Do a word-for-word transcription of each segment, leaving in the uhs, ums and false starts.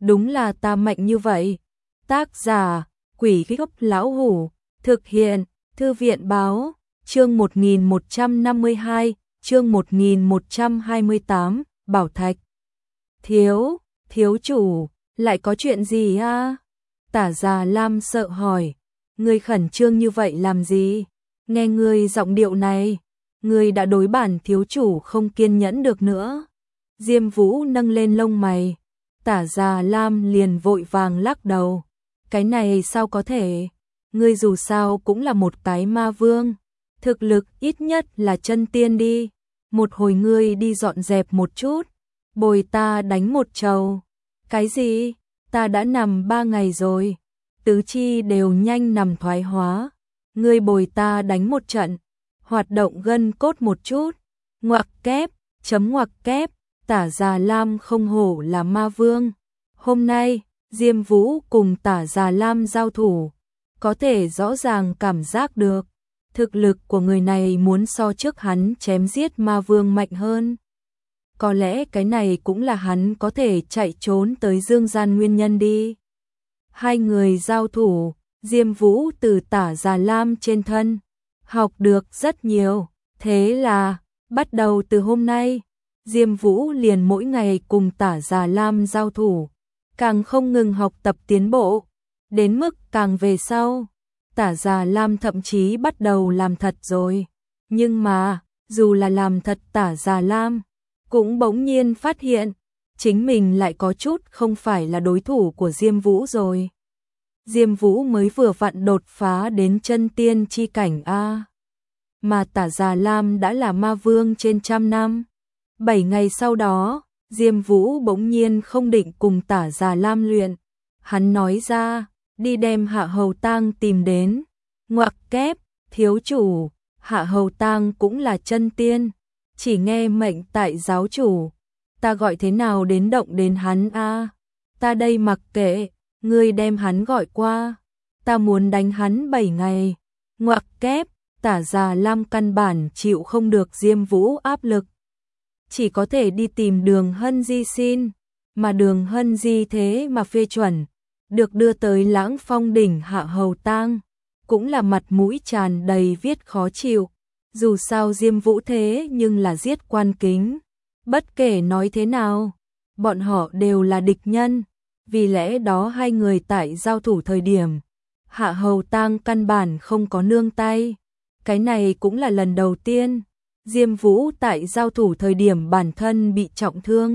đúng là ta mạnh như vậy. Tác giả, Quỷ Gốc Lão Hủ, thực hiện, Thư viện báo, chương một nghìn một trăm năm mươi hai, chương một nghìn một trăm hai mươi tám, Bảo Thạch. Thiếu, thiếu chủ, lại có chuyện gì a? Tả Già Lam sợ hỏi, ngươi khẩn trương như vậy làm gì? Nghe ngươi giọng điệu này, ngươi đã đối bản thiếu chủ không kiên nhẫn được nữa. Diêm Vũ nâng lên lông mày, Tả Già Lam liền vội vàng lắc đầu. Cái này sao có thể? Ngươi dù sao cũng là một cái ma vương, thực lực ít nhất là chân tiên đi. Một hồi ngươi đi dọn dẹp một chút, bồi ta đánh một trầu. Cái gì? Ta đã nằm ba ngày rồi, tứ chi đều nhanh nằm thoái hóa. Ngươi bồi ta đánh một trận, hoạt động gân cốt một chút. Ngoặc kép, chấm ngoặc kép, Tả Già Lam không hổ là ma vương. Hôm nay, Diêm Vũ cùng Tả Già Lam giao thủ, có thể rõ ràng cảm giác được thực lực của người này muốn so trước hắn chém giết ma vương mạnh hơn. Có lẽ cái này cũng là hắn có thể chạy trốn tới dương gian nguyên nhân đi. Hai người giao thủ, Diêm Vũ từ Tả Già Lam trên thân học được rất nhiều, thế là bắt đầu từ hôm nay, Diêm Vũ liền mỗi ngày cùng Tả Già Lam giao thủ, càng không ngừng học tập tiến bộ, đến mức càng về sau, Tả Già Lam thậm chí bắt đầu làm thật rồi. Nhưng mà, dù là làm thật, Tả Già Lam cũng bỗng nhiên phát hiện, chính mình lại có chút không phải là đối thủ của Diêm Vũ rồi. Diêm Vũ mới vừa vặn đột phá đến chân tiên chi cảnh A. Mà Tả Già Lam đã là ma vương trên trăm năm. Bảy ngày sau đó, Diêm Vũ bỗng nhiên không định cùng Tả Già Lam luyện. Hắn nói ra, đi đem Hạ Hầu Tang tìm đến. Ngoặc kép, thiếu chủ, Hạ Hầu Tang cũng là chân tiên, chỉ nghe mệnh tại giáo chủ. Ta gọi thế nào đến động đến hắn a? Ta đây mặc kệ, ngươi đem hắn gọi qua. Ta muốn đánh hắn bảy ngày. Ngoặc kép, Tả Già Lam căn bản chịu không được Diêm Vũ áp lực, chỉ có thể đi tìm Đường Hân Di xin, mà Đường Hân Di thế mà phê chuẩn, được đưa tới Lãng Phong đỉnh Hạ Hầu Tang, cũng là mặt mũi tràn đầy viết khó chịu. Dù sao Diêm Vũ thế nhưng là giết Quan Kính, bất kể nói thế nào, bọn họ đều là địch nhân, vì lẽ đó hai người tại giao thủ thời điểm, Hạ Hầu Tang căn bản không có nương tay. Cái này cũng là lần đầu tiên Diêm Vũ tại giao thủ thời điểm bản thân bị trọng thương.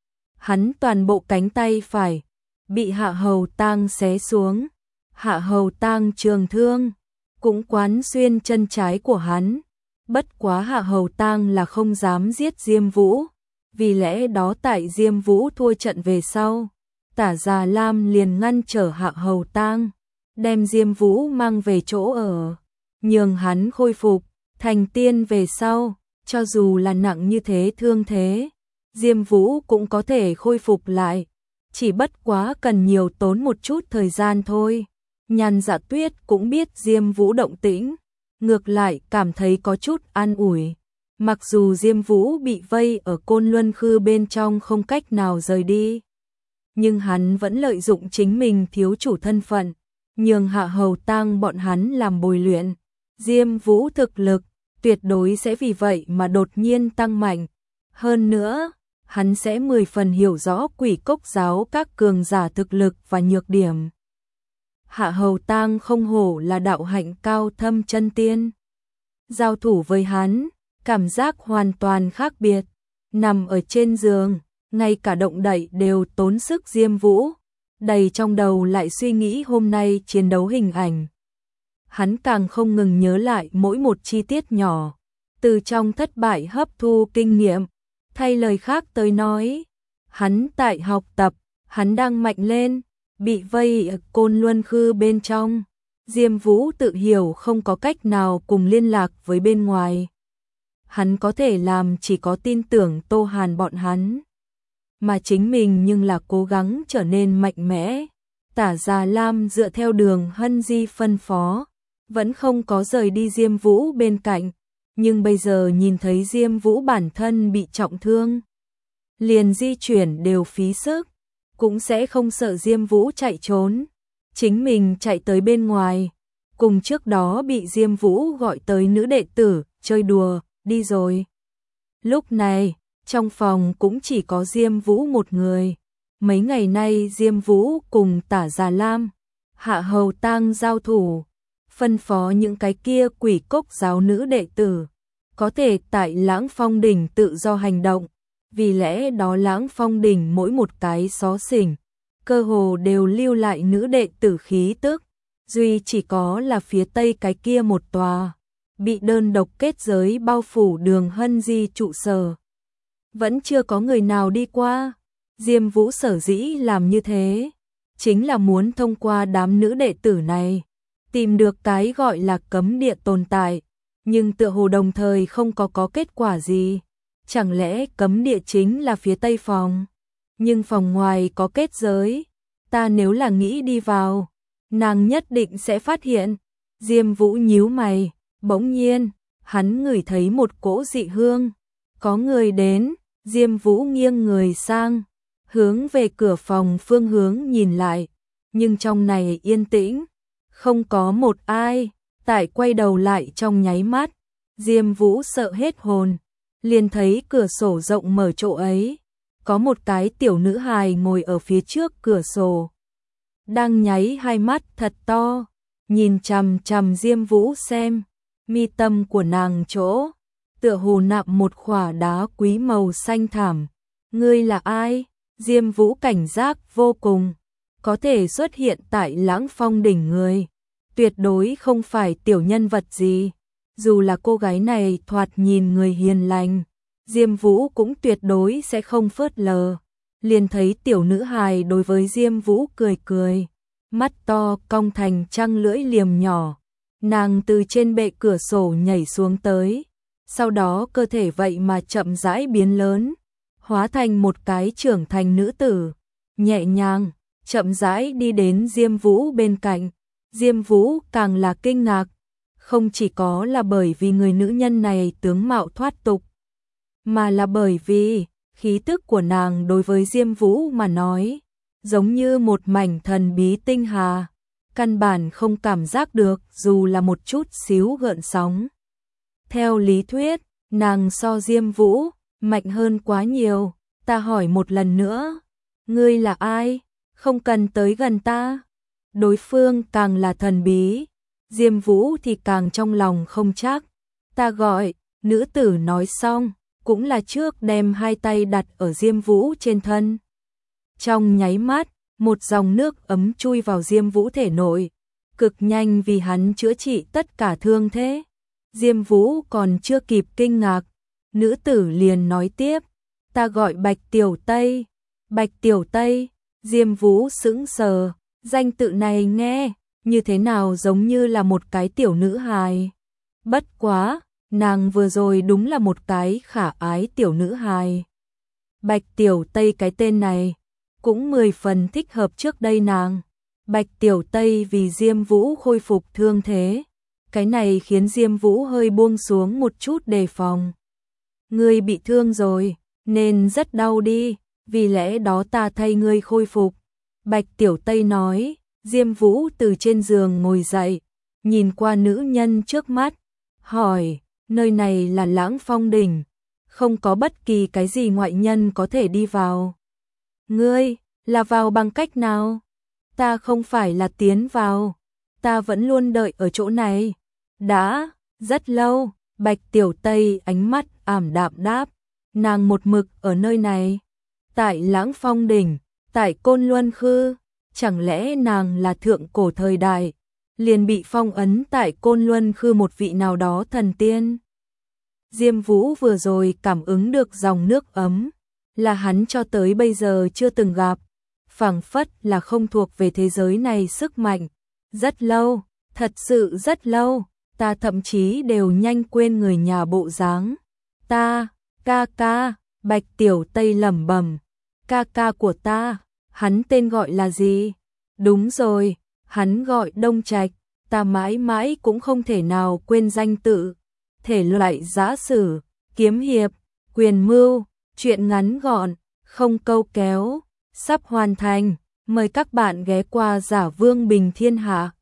Hắn toàn bộ cánh tay phải bị Hạ Hầu Tang xé xuống. Hạ Hầu Tang trường thương cũng quán xuyên chân trái của hắn. Bất quá Hạ Hầu Tang là không dám giết Diêm Vũ, vì lẽ đó tại Diêm Vũ thua trận về sau, Tả Già Lam liền ngăn trở Hạ Hầu Tang, đem Diêm Vũ mang về chỗ ở, nhường hắn khôi phục thành tiên về sau, cho dù là nặng như thế thương thế, Diêm Vũ cũng có thể khôi phục lại, chỉ bất quá cần nhiều tốn một chút thời gian thôi. Nhan Dạ Tuyết cũng biết Diêm Vũ động tĩnh, ngược lại cảm thấy có chút an ủi. Mặc dù Diêm Vũ bị vây ở Côn Luân Khư bên trong không cách nào rời đi, nhưng hắn vẫn lợi dụng chính mình thiếu chủ thân phận, nhường Hạ Hầu Tang bọn hắn làm bồi luyện. Diêm Vũ thực lực tuyệt đối sẽ vì vậy mà đột nhiên tăng mạnh. Hơn nữa, hắn sẽ mười phần hiểu rõ Quỷ Cốc giáo các cường giả thực lực và nhược điểm. Hạ Hầu Tang không hổ là đạo hạnh cao thâm chân tiên. Giao thủ với hắn, cảm giác hoàn toàn khác biệt. Nằm ở trên giường, ngay cả động đậy đều tốn sức Diêm Vũ, đầy trong đầu lại suy nghĩ hôm nay chiến đấu hình ảnh. Hắn càng không ngừng nhớ lại mỗi một chi tiết nhỏ, từ trong thất bại hấp thu kinh nghiệm. Thay lời khác tới nói, hắn tại học tập, hắn đang mạnh lên, bị vây ở Côn Luân Khư bên trong. Diêm Vũ tự hiểu không có cách nào cùng liên lạc với bên ngoài. Hắn có thể làm chỉ có tin tưởng Tô Hàn bọn hắn, mà chính mình nhưng là cố gắng trở nên mạnh mẽ. Tả Già Lam dựa theo Đường Hân Di phân phó, vẫn không có rời đi Diêm Vũ bên cạnh, nhưng bây giờ nhìn thấy Diêm Vũ bản thân bị trọng thương, liền di chuyển đều phí sức. cũng sẽ không sợ Diêm Vũ chạy trốn, chính mình chạy tới bên ngoài, cùng trước đó bị Diêm Vũ gọi tới nữ đệ tử, chơi đùa, đi rồi. Lúc này, trong phòng cũng chỉ có Diêm Vũ một người. Mấy ngày nay Diêm Vũ cùng Tả Già Lam, Hạ Hầu Tang giao thủ, phân phó những cái kia quỷ cốc giáo nữ đệ tử có thể tại Lãng Phong đỉnh tự do hành động, vì lẽ đó Lãng Phong đỉnh mỗi một cái xó xỉnh, cơ hồ đều lưu lại nữ đệ tử khí tức, duy chỉ có là phía tây cái kia một tòa, bị đơn độc kết giới bao phủ Đường Hân Di trụ sở. Vẫn chưa có người nào đi qua, Diêm Vũ sở dĩ làm như thế, chính là muốn thông qua đám nữ đệ tử này, tìm được cái gọi là cấm địa tồn tại, nhưng tựa hồ đồng thời không có có kết quả gì. Chẳng lẽ cấm địa chính là phía tây phòng? Nhưng phòng ngoài có kết giới, ta nếu là nghĩ đi vào, nàng nhất định sẽ phát hiện. Diêm Vũ nhíu mày, bỗng nhiên, hắn ngửi thấy một cỗ dị hương, có người đến, Diêm Vũ nghiêng người sang, hướng về cửa phòng phương hướng nhìn lại, nhưng trong này yên tĩnh, không có một ai. Tại quay đầu lại trong nháy mắt, Diêm Vũ sợ hết hồn, liền thấy cửa sổ rộng mở chỗ ấy, có một cái tiểu nữ hài ngồi ở phía trước cửa sổ, đang nháy hai mắt thật to, nhìn chằm chằm Diêm Vũ xem, mi tâm của nàng chỗ, tựa hồ nạm một khỏa đá quý màu xanh thẳm. Ngươi là ai? Diêm Vũ cảnh giác vô cùng, có thể xuất hiện tại Lãng Phong đỉnh người, tuyệt đối không phải tiểu nhân vật gì, dù là cô gái này thoạt nhìn người hiền lành, Diêm Vũ cũng tuyệt đối sẽ không phớt lờ. Liền thấy tiểu nữ hài đối với Diêm Vũ cười cười, mắt to cong thành trăng lưỡi liềm nhỏ, nàng từ trên bệ cửa sổ nhảy xuống tới, sau đó cơ thể vậy mà chậm rãi biến lớn, hóa thành một cái trưởng thành nữ tử, nhẹ nhàng, chậm rãi đi đến Diêm Vũ bên cạnh. Diêm Vũ càng là kinh ngạc, không chỉ có là bởi vì người nữ nhân này tướng mạo thoát tục, mà là bởi vì khí tức của nàng đối với Diêm Vũ mà nói, giống như một mảnh thần bí tinh hà, căn bản không cảm giác được dù là một chút xíu gợn sóng. Theo lý thuyết, nàng so Diêm Vũ mạnh hơn quá nhiều, ta hỏi một lần nữa, ngươi là ai? Không cần tới gần ta. Đối phương càng là thần bí, Diêm Vũ thì càng trong lòng không chắc. Ta gọi, nữ tử nói xong, cũng là trước đem hai tay đặt ở Diêm Vũ trên thân. Trong nháy mắt, một dòng nước ấm chui vào Diêm Vũ thể nội, cực nhanh vì hắn chữa trị tất cả thương thế. Diêm Vũ còn chưa kịp kinh ngạc, nữ tử liền nói tiếp, ta gọi Bạch Tiểu Tây. Bạch Tiểu Tây, Diêm Vũ sững sờ, danh tự này nghe như thế nào giống như là một cái tiểu nữ hài. Bất quá, nàng vừa rồi đúng là một cái khả ái tiểu nữ hài. Bạch Tiểu Tây cái tên này cũng mười phần thích hợp trước đây nàng. Bạch Tiểu Tây vì Diêm Vũ khôi phục thương thế, cái này khiến Diêm Vũ hơi buông xuống một chút đề phòng. Ngươi bị thương rồi, nên rất đau đi, vì lẽ đó ta thay ngươi khôi phục. Bạch Tiểu Tây nói. Diêm Vũ từ trên giường ngồi dậy, nhìn qua nữ nhân trước mắt, hỏi, nơi này là Lãng Phong đỉnh, không có bất kỳ cái gì ngoại nhân có thể đi vào. Ngươi, là vào bằng cách nào? Ta không phải là tiến vào, ta vẫn luôn đợi ở chỗ này. Đã, rất lâu, Bạch Tiểu Tây ánh mắt ảm đạm đáp, nàng một mực ở nơi này. Tại Lãng Phong đỉnh, tại Côn Luân Khư. Chẳng lẽ nàng là thượng cổ thời đại, liền bị phong ấn tại Côn Luân Khư một vị nào đó thần tiên? Diêm Vũ vừa rồi cảm ứng được dòng nước ấm, là hắn cho tới bây giờ chưa từng gặp, phảng phất là không thuộc về thế giới này sức mạnh. Rất lâu, thật sự rất lâu, ta thậm chí đều nhanh quên người nhà bộ dáng. Ta, ca ca, Bạch Tiểu Tây lẩm bẩm, ca ca của ta. Hắn tên gọi là gì? Đúng rồi, hắn gọi Đông Trạch, ta mãi mãi cũng không thể nào quên danh tự. Thể loại giã sử, kiếm hiệp, quyền mưu, truyện ngắn gọn, không câu kéo, sắp hoàn thành. Mời các bạn ghé qua Giả Vương Bình Thiên Hạ.